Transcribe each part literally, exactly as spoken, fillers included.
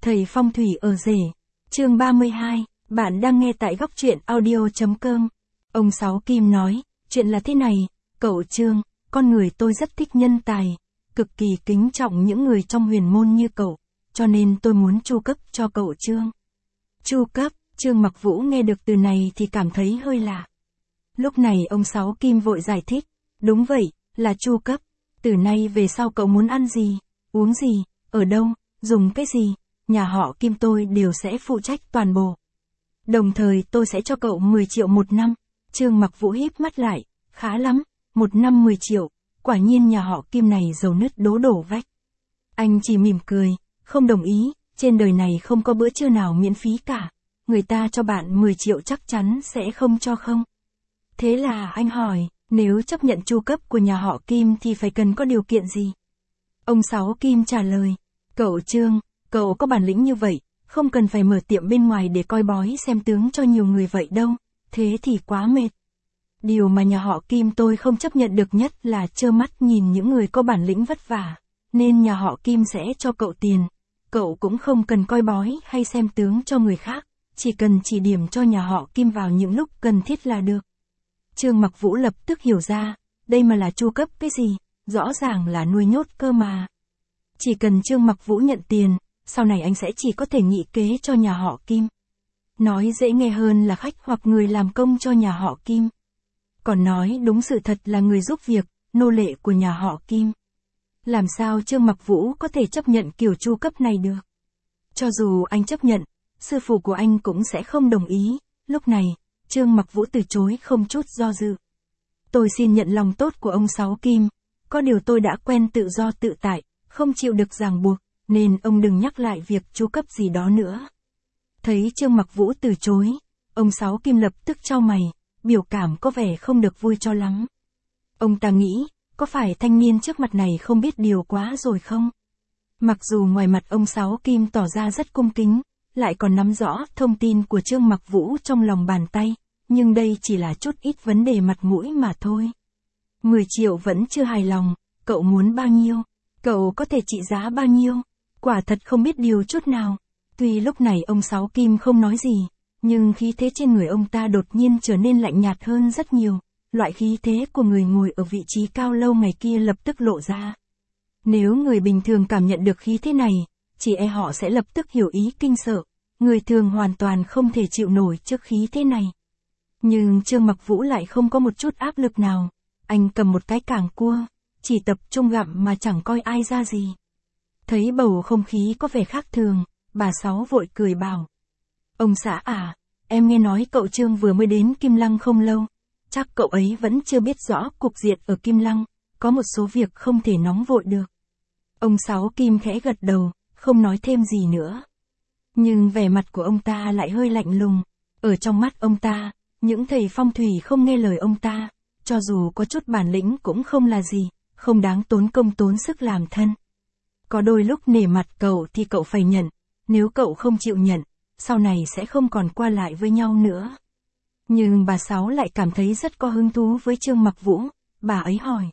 Thầy phong thủy ở rể. Chương ba mươi hai, bạn đang nghe tại góc truyện audio chấm com. Ông Sáu Kim nói, chuyện là thế này, cậu Trương, con người tôi rất thích nhân tài, cực kỳ kính trọng những người trong huyền môn như cậu, cho nên tôi muốn chu cấp cho cậu Trương. Chu cấp, Trương Mặc Vũ nghe được từ này thì cảm thấy hơi lạ. Lúc này ông Sáu Kim vội giải thích, đúng vậy, là chu cấp, từ nay về sau cậu muốn ăn gì, uống gì, ở đâu, dùng cái gì, nhà họ Kim tôi đều sẽ phụ trách toàn bộ. Đồng thời tôi sẽ cho cậu mười triệu một năm. Trương Mặc Vũ híp mắt lại, khá lắm, một năm mười triệu, quả nhiên nhà họ Kim này giàu nứt đố đổ vách. Anh chỉ mỉm cười, không đồng ý, trên đời này không có bữa trưa nào miễn phí cả, người ta cho bạn mười triệu chắc chắn sẽ không cho không. Thế là anh hỏi, nếu chấp nhận chu cấp của nhà họ Kim thì phải cần có điều kiện gì? Ông Sáu Kim trả lời, cậu Trương, cậu có bản lĩnh như vậy, không cần phải mở tiệm bên ngoài để coi bói xem tướng cho nhiều người vậy đâu, thế thì quá mệt. Điều mà nhà họ Kim tôi không chấp nhận được nhất là trơ mắt nhìn những người có bản lĩnh vất vả, nên nhà họ Kim sẽ cho cậu tiền, cậu cũng không cần coi bói hay xem tướng cho người khác, chỉ cần chỉ điểm cho nhà họ Kim vào những lúc cần thiết là được. Trương Mặc Vũ lập tức hiểu ra, đây mà là chu cấp cái gì, rõ ràng là nuôi nhốt cơ mà. Chỉ cần Trương Mặc Vũ nhận tiền, sau này anh sẽ chỉ có thể nghị kế cho nhà họ Kim. Nói dễ nghe hơn là khách hoặc người làm công cho nhà họ Kim. Còn nói đúng sự thật là người giúp việc, nô lệ của nhà họ Kim. Làm sao Trương Mặc Vũ có thể chấp nhận kiểu chu cấp này được? Cho dù anh chấp nhận, sư phụ của anh cũng sẽ không đồng ý. Lúc này, Trương Mặc Vũ từ chối không chút do dự. Tôi xin nhận lòng tốt của ông Sáu Kim, có điều tôi đã quen tự do tự tại, không chịu được ràng buộc, nên ông đừng nhắc lại việc chu cấp gì đó nữa. Thấy Trương Mặc Vũ từ chối, ông Sáu Kim lập tức chau mày, biểu cảm có vẻ không được vui cho lắm. Ông ta nghĩ, có phải thanh niên trước mặt này không biết điều quá rồi không? Mặc dù ngoài mặt ông Sáu Kim tỏ ra rất cung kính, lại còn nắm rõ thông tin của Trương Mặc Vũ trong lòng bàn tay, nhưng đây chỉ là chút ít vấn đề mặt mũi mà thôi. mười triệu vẫn chưa hài lòng, cậu muốn bao nhiêu? Cậu có thể trị giá bao nhiêu? Quả thật không biết điều chút nào. Tuy lúc này ông Sáu Kim không nói gì, nhưng khí thế trên người ông ta đột nhiên trở nên lạnh nhạt hơn rất nhiều. Loại khí thế của người ngồi ở vị trí cao lâu ngày kia lập tức lộ ra. Nếu người bình thường cảm nhận được khí thế này, chỉ e họ sẽ lập tức hiểu ý kinh sợ. Người thường hoàn toàn không thể chịu nổi trước khí thế này. Nhưng Trương Mặc Vũ lại không có một chút áp lực nào. Anh cầm một cái càng cua, chỉ tập trung gặm mà chẳng coi ai ra gì. Thấy bầu không khí có vẻ khác thường, bà Sáu vội cười bảo. Ông xã à, em nghe nói cậu Trương vừa mới đến Kim Lăng không lâu. Chắc cậu ấy vẫn chưa biết rõ cục diện ở Kim Lăng, có một số việc không thể nóng vội được. Ông Sáu Kim khẽ gật đầu, không nói thêm gì nữa. Nhưng vẻ mặt của ông ta lại hơi lạnh lùng. Ở trong mắt ông ta, những thầy phong thủy không nghe lời ông ta, cho dù có chút bản lĩnh cũng không là gì, không đáng tốn công tốn sức làm thân. Có đôi lúc nể mặt cậu thì cậu phải nhận, nếu cậu không chịu nhận, sau này sẽ không còn qua lại với nhau nữa. Nhưng bà Sáu lại cảm thấy rất có hứng thú với Trương Mặc Vũ, bà ấy hỏi.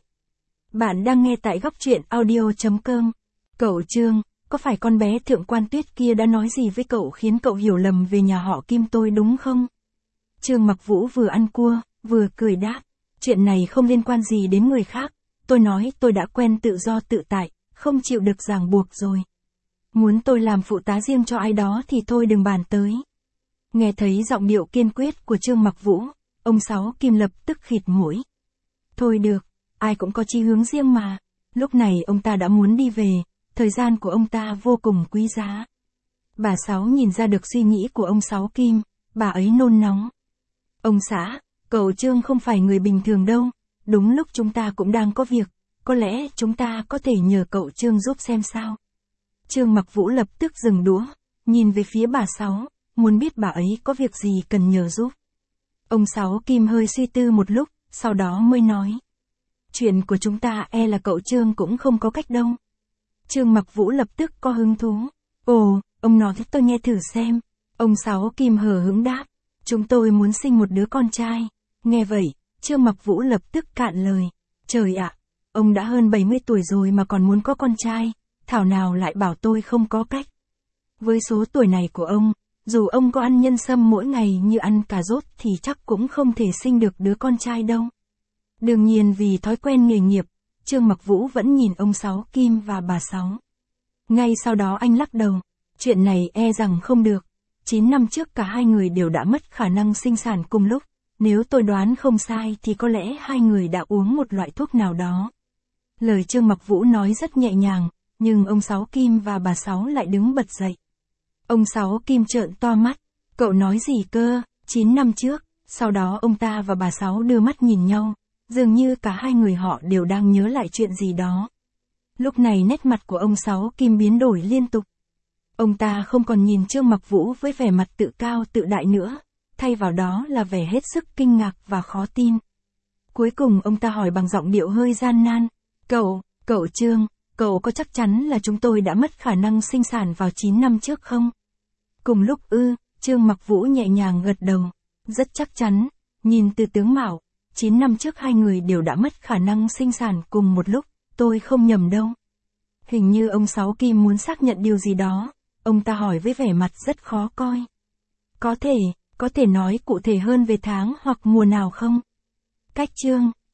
Bạn đang nghe tại góc truyện audio chấm com. Cậu Trương, có phải con bé Thượng Quan Tuyết kia đã nói gì với cậu khiến cậu hiểu lầm về nhà họ Kim tôi đúng không? Trương Mặc Vũ vừa ăn cua, vừa cười đáp. Chuyện này không liên quan gì đến người khác, tôi nói tôi đã quen tự do tự tại, không chịu được ràng buộc rồi. Muốn tôi làm phụ tá riêng cho ai đó thì thôi đừng bàn tới. Nghe thấy giọng điệu kiên quyết của Trương Mặc Vũ, ông Sáu Kim lập tức khịt mũi. Thôi được, ai cũng có chí hướng riêng mà. Lúc này ông ta đã muốn đi về, thời gian của ông ta vô cùng quý giá. Bà Sáu nhìn ra được suy nghĩ của ông Sáu Kim, bà ấy nôn nóng. Ông xã, cậu Trương không phải người bình thường đâu, đúng lúc chúng ta cũng đang có việc, có lẽ chúng ta có thể nhờ cậu Trương giúp xem sao. Trương Mặc Vũ lập tức dừng đũa, nhìn về phía bà Sáu, muốn biết bà ấy có việc gì cần nhờ giúp. Ông Sáu Kim hơi suy tư một lúc, sau đó mới nói. Chuyện của chúng ta e là cậu Trương cũng không có cách đâu. Trương Mặc Vũ lập tức có hứng thú. Ồ, ông nói với tôi nghe thử xem. Ông Sáu Kim hờ hững đáp. Chúng tôi muốn sinh một đứa con trai. Nghe vậy, Trương Mặc Vũ lập tức cạn lời. Trời ạ, ông đã hơn bảy mươi tuổi rồi mà còn muốn có con trai. Thảo nào lại bảo tôi không có cách. Với số tuổi này của ông, dù ông có ăn nhân sâm mỗi ngày như ăn cà rốt thì chắc cũng không thể sinh được đứa con trai đâu. Đương nhiên vì thói quen nghề nghiệp, Trương Mặc Vũ vẫn nhìn ông Sáu Kim và bà Sáu. Ngay sau đó anh lắc đầu, chuyện này e rằng không được. chín năm trước cả hai người đều đã mất khả năng sinh sản cùng lúc, nếu tôi đoán không sai thì có lẽ hai người đã uống một loại thuốc nào đó. Lời Trương Mặc Vũ nói rất nhẹ nhàng, nhưng ông Sáu Kim và bà Sáu lại đứng bật dậy. Ông Sáu Kim trợn to mắt, cậu nói gì cơ, chín năm trước, sau đó ông ta và bà Sáu đưa mắt nhìn nhau, dường như cả hai người họ đều đang nhớ lại chuyện gì đó. Lúc này nét mặt của ông Sáu Kim biến đổi liên tục. Ông ta không còn nhìn Trương Mặc Vũ với vẻ mặt tự cao tự đại nữa, thay vào đó là vẻ hết sức kinh ngạc và khó tin. Cuối cùng ông ta hỏi bằng giọng điệu hơi gian nan, cậu, cậu Trương, cậu có chắc chắn là chúng tôi đã mất khả năng sinh sản vào chín năm trước không? Cùng lúc ư, Trương Mặc Vũ nhẹ nhàng gật đầu, rất chắc chắn, nhìn từ tướng mạo, chín năm trước hai người đều đã mất khả năng sinh sản cùng một lúc, tôi không nhầm đâu. Hình như ông Sáu Kim muốn xác nhận điều gì đó, ông ta hỏi với vẻ mặt rất khó coi. Có thể, có thể nói cụ thể hơn về tháng hoặc mùa nào không? Cách Trương